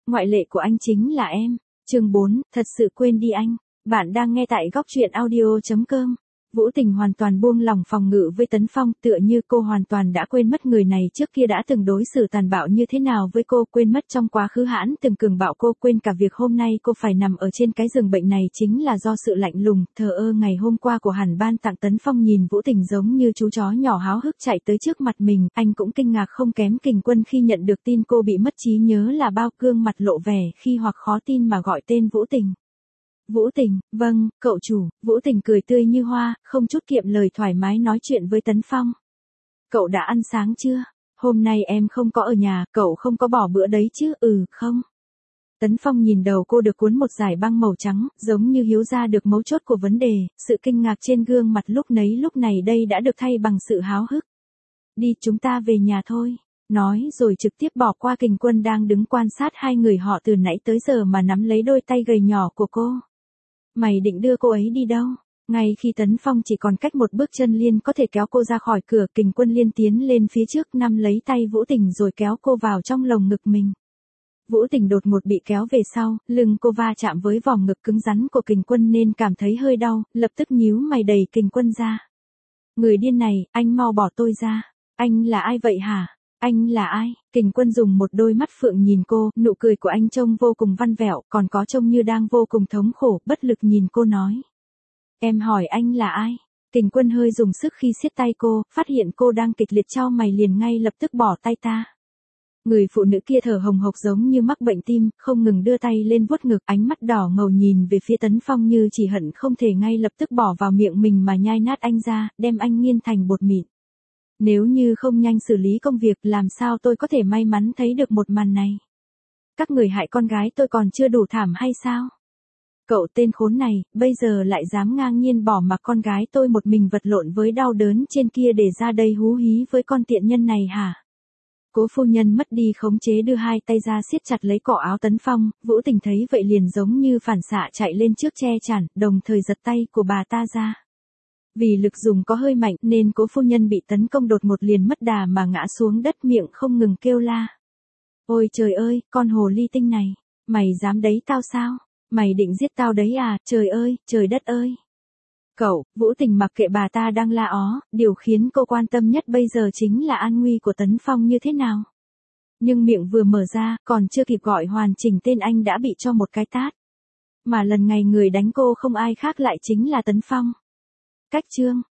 ngoại lệ của anh chính là em. Chương 4, thật sự quên đi anh. Bạn đang nghe tại góc truyện audio.com. Vũ Tình hoàn toàn buông lỏng phòng ngự với Tấn Phong, tựa như cô hoàn toàn đã quên mất người này trước kia đã từng đối xử tàn bạo như thế nào với cô, quên mất trong quá khứ hãn từng cường bạo cô, quên cả việc hôm nay cô phải nằm ở trên cái giường bệnh này chính là do sự lạnh lùng, thờ ơ ngày hôm qua của Hàn Ban tặng. Tấn Phong nhìn Vũ Tình giống như chú chó nhỏ háo hức chạy tới trước mặt mình, anh cũng kinh ngạc không kém Kình Quân khi nhận được tin cô bị mất trí nhớ, là bao gương mặt lộ vẻ khi hoặc khó tin mà gọi tên Vũ Tình. Vũ Tình, vâng, cậu chủ. Vũ Tình cười tươi như hoa, không chút kiệm lời thoải mái nói chuyện với Tấn Phong. Cậu đã ăn sáng chưa? Hôm nay em không có ở nhà, cậu không có bỏ bữa đấy chứ? Không. Tấn Phong nhìn đầu cô được cuốn một dải băng màu trắng, giống như hiểu ra được mấu chốt của vấn đề, sự kinh ngạc trên gương mặt lúc này đây đã được thay bằng sự háo hức. Đi, chúng ta về nhà thôi. Nói rồi trực tiếp bỏ qua Kình Quân đang đứng quan sát hai người họ từ nãy tới giờ mà nắm lấy đôi tay gầy nhỏ của cô. Mày định đưa cô ấy đi đâu? Ngay khi Tấn Phong chỉ còn cách một bước chân Liên có thể kéo cô ra khỏi cửa, Kình Quân Liên tiến lên phía trước nắm lấy tay Vũ Tình rồi kéo cô vào trong lồng ngực mình. Vũ Tình đột ngột bị kéo về sau, lưng cô va chạm với vòng ngực cứng rắn của Kình Quân nên cảm thấy hơi đau, lập tức nhíu mày đẩy Kình Quân ra. Người điên này, anh mau bỏ tôi ra. Anh là ai vậy hả? Anh là ai? Kình Quân dùng một đôi mắt phượng nhìn cô, nụ cười của anh trông vô cùng văn vẹo, còn có trông như đang vô cùng thống khổ, bất lực nhìn cô nói. Em hỏi anh là ai? Kình Quân hơi dùng sức khi siết tay cô, phát hiện cô đang kịch liệt chau mày liền ngay lập tức bỏ tay ta. Người phụ nữ kia thở hồng hộc giống như mắc bệnh tim, không ngừng đưa tay lên vuốt ngực, ánh mắt đỏ ngầu nhìn về phía Tấn Phong như chỉ hận không thể ngay lập tức bỏ vào miệng mình mà nhai nát anh ra, đem anh nghiền thành bột mịn. Nếu như không nhanh xử lý công việc, làm sao tôi có thể may mắn thấy được một màn này? Các người hại con gái tôi còn chưa đủ thảm hay sao? Cậu tên khốn này, bây giờ lại dám ngang nhiên bỏ mặc con gái tôi một mình vật lộn với đau đớn trên kia để ra đây hú hí với con tiện nhân này hả? Cố phu nhân mất đi khống chế đưa hai tay ra siết chặt lấy cổ áo Tấn Phong, Vũ Tình thấy vậy liền giống như phản xạ chạy lên trước che chắn, đồng thời giật tay của bà ta ra. Vì lực dùng có hơi mạnh nên cố phu nhân bị tấn công đột ngột liền mất đà mà ngã xuống đất, miệng không ngừng kêu la. Ôi trời ơi, con hồ ly tinh này, mày dám đấy tao sao? Mày định giết tao đấy à? Trời ơi, trời đất ơi. Cậu, Vũ Tình mặc kệ bà ta đang la ó, điều khiến cô quan tâm nhất bây giờ chính là an nguy của Tấn Phong như thế nào. Nhưng miệng vừa mở ra, còn chưa kịp gọi hoàn chỉnh tên anh đã bị cho một cái tát. Mà lần này người đánh cô không ai khác lại chính là Tấn Phong. Cách chương